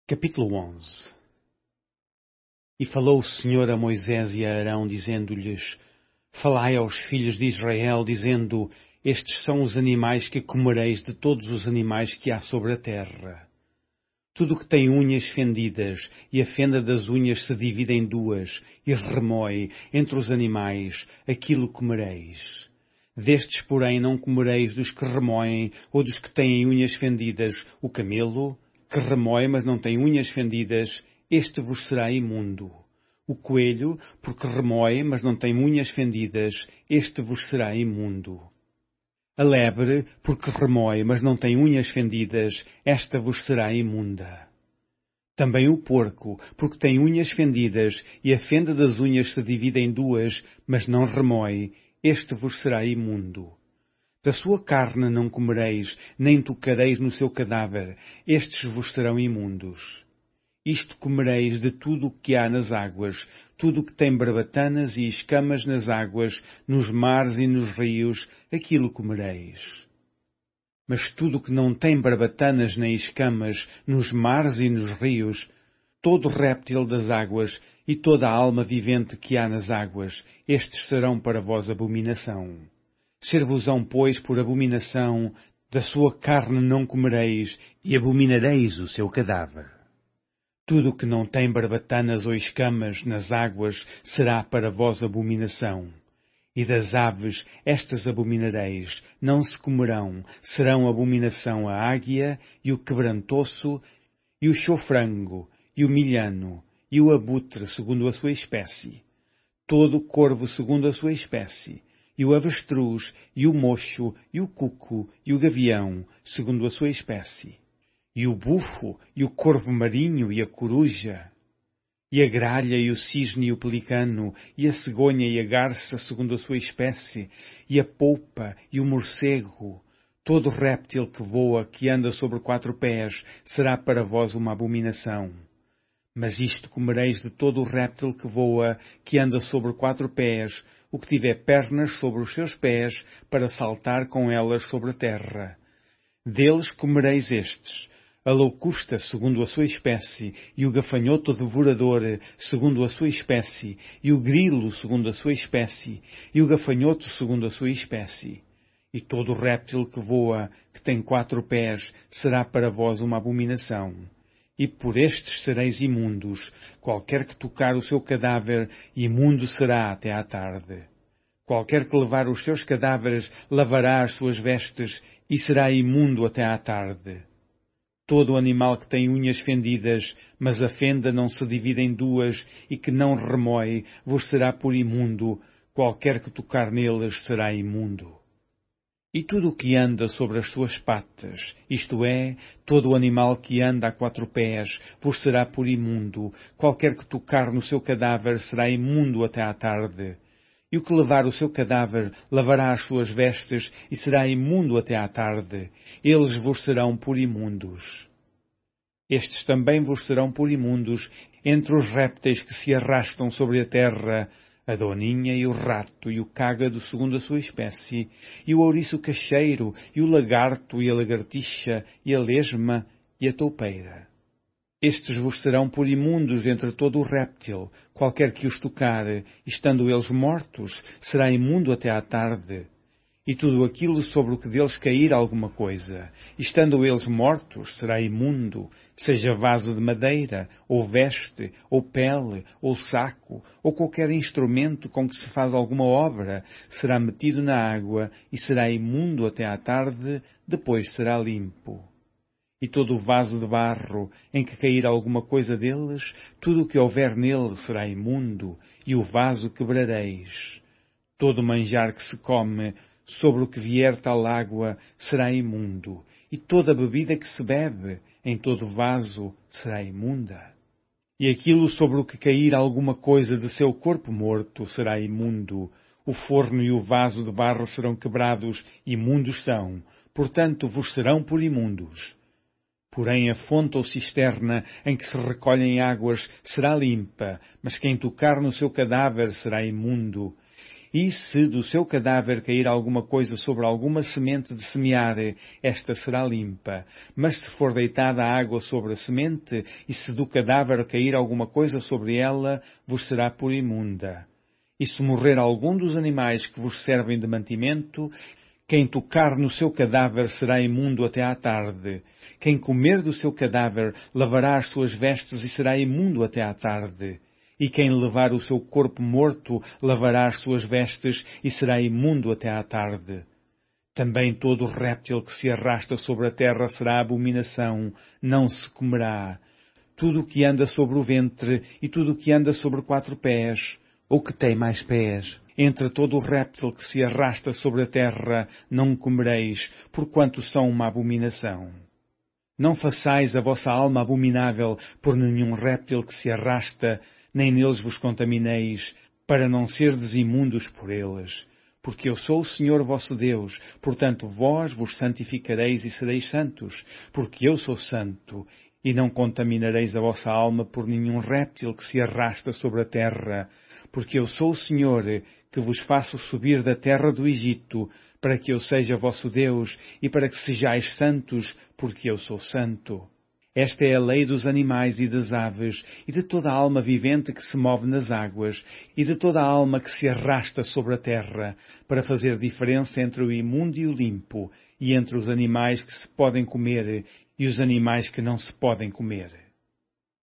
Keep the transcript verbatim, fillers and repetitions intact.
Capítulo onze. E falou o Senhor a Moisés e a Arão, dizendo-lhes: Falai aos filhos de Israel, dizendo: Estes são os animais que comereis de todos os animais que há sobre a terra. Tudo o que tem unhas fendidas, e a fenda das unhas se divide em duas, e remoe entre os animais, aquilo comereis. Destes, porém, não comereis dos que remoem, ou dos que têm unhas fendidas, o camelo, que remoe, mas não tem unhas fendidas, este vos será imundo. O coelho, porque remoe, mas não tem unhas fendidas, este vos será imundo. A lebre, porque remoe, mas não tem unhas fendidas, esta vos será imunda. Também o porco, porque tem unhas fendidas, e a fenda das unhas se divide em duas, mas não remoe, este vos será imundo. Da sua carne não comereis, nem tocareis no seu cadáver, estes vos serão imundos. Isto comereis de tudo o que há nas águas, tudo o que tem barbatanas e escamas nas águas, nos mares e nos rios, aquilo comereis. Mas tudo o que não tem barbatanas nem escamas, nos mares e nos rios, todo réptil das águas e toda a alma vivente que há nas águas, estes serão para vós abominação. Ser-vos-ão, pois, por abominação, da sua carne não comereis, e abominareis o seu cadáver. Tudo o que não tem barbatanas ou escamas nas águas será para vós abominação. E das aves estas abominareis, não se comerão, serão abominação a águia, e o quebrantoço, e o chofrango, e o milhano, e o abutre segundo a sua espécie. Todo corvo segundo a sua espécie. E o avestruz, e o mocho, e o cuco, e o gavião, segundo a sua espécie. E o bufo, e o corvo marinho, e a coruja. E a gralha, e o cisne, e o pelicano, e a cegonha, e a garça, segundo a sua espécie. E a polpa, e o morcego. Todo réptil que voa, que anda sobre quatro pés, será para vós uma abominação. Mas isto comereis de todo o réptil que voa, que anda sobre quatro pés, o que tiver pernas sobre os seus pés, para saltar com elas sobre a terra. Deles comereis estes: a loucusta, segundo a sua espécie, e o gafanhoto devorador, segundo a sua espécie, e o grilo, segundo a sua espécie, e o gafanhoto, segundo a sua espécie. E todo o réptil que voa, que tem quatro pés, será para vós uma abominação. E por estes sereis imundos, qualquer que tocar o seu cadáver, imundo será até à tarde. Qualquer que levar os seus cadáveres, lavará as suas vestes, e será imundo até à tarde. Todo animal que tem unhas fendidas, mas a fenda não se divide em duas, e que não remoe, vos será por imundo, qualquer que tocar neles será imundo. E tudo o que anda sobre as suas patas, isto é, todo o animal que anda a quatro pés, vos será por imundo, qualquer que tocar no seu cadáver será imundo até à tarde. E o que levar o seu cadáver, lavará as suas vestes, e será imundo até à tarde. Eles vos serão por imundos. Estes também vos serão por imundos entre os répteis que se arrastam sobre a terra, a doninha e o rato e o cágado segundo a sua espécie, e o ouriço cacheiro, e o lagarto e a lagartixa, e a lesma e a toupeira. Estes vos serão por imundos entre todo o réptil, qualquer que os tocar, estando eles mortos, será imundo até à tarde. E tudo aquilo sobre o que deles cair alguma coisa, estando eles mortos, será imundo, seja vaso de madeira, ou veste, ou pele, ou saco, ou qualquer instrumento com que se faz alguma obra, será metido na água e será imundo até à tarde, depois será limpo. E todo o vaso de barro em que cair alguma coisa deles, tudo o que houver nele será imundo, e o vaso quebrareis. Todo manjar que se come, sobre o que vier tal água, será imundo, e toda a bebida que se bebe, em todo vaso, será imunda. E aquilo sobre o que cair alguma coisa de seu corpo morto, será imundo. O forno e o vaso de barro serão quebrados, imundos são, portanto vos serão por imundos. Porém a fonte ou cisterna em que se recolhem águas será limpa, mas quem tocar no seu cadáver será imundo. E se do seu cadáver cair alguma coisa sobre alguma semente de semear, esta será limpa. Mas se for deitada a água sobre a semente, e se do cadáver cair alguma coisa sobre ela, vos será por imunda. E se morrer algum dos animais que vos servem de mantimento, quem tocar no seu cadáver será imundo até à tarde. Quem comer do seu cadáver lavará as suas vestes e será imundo até à tarde. E quem levar o seu corpo morto lavará as suas vestes e será imundo até à tarde. Também todo réptil que se arrasta sobre a terra será abominação, não se comerá. Tudo o que anda sobre o ventre e tudo o que anda sobre quatro pés, ou que tem mais pés, entre todo o réptil que se arrasta sobre a terra, não comereis, porquanto são uma abominação. Não façais a vossa alma abominável por nenhum réptil que se arrasta, nem neles vos contamineis, para não serdes imundos por eles. Porque eu sou o Senhor vosso Deus, portanto vós vos santificareis e sereis santos, porque eu sou santo, e não contaminareis a vossa alma por nenhum réptil que se arrasta sobre a terra, porque eu sou o Senhor, que vos faço subir da terra do Egito, para que eu seja vosso Deus, e para que sejais santos, porque eu sou santo. Esta é a lei dos animais e das aves, e de toda a alma vivente que se move nas águas, e de toda a alma que se arrasta sobre a terra, para fazer diferença entre o imundo e o limpo, e entre os animais que se podem comer e os animais que não se podem comer.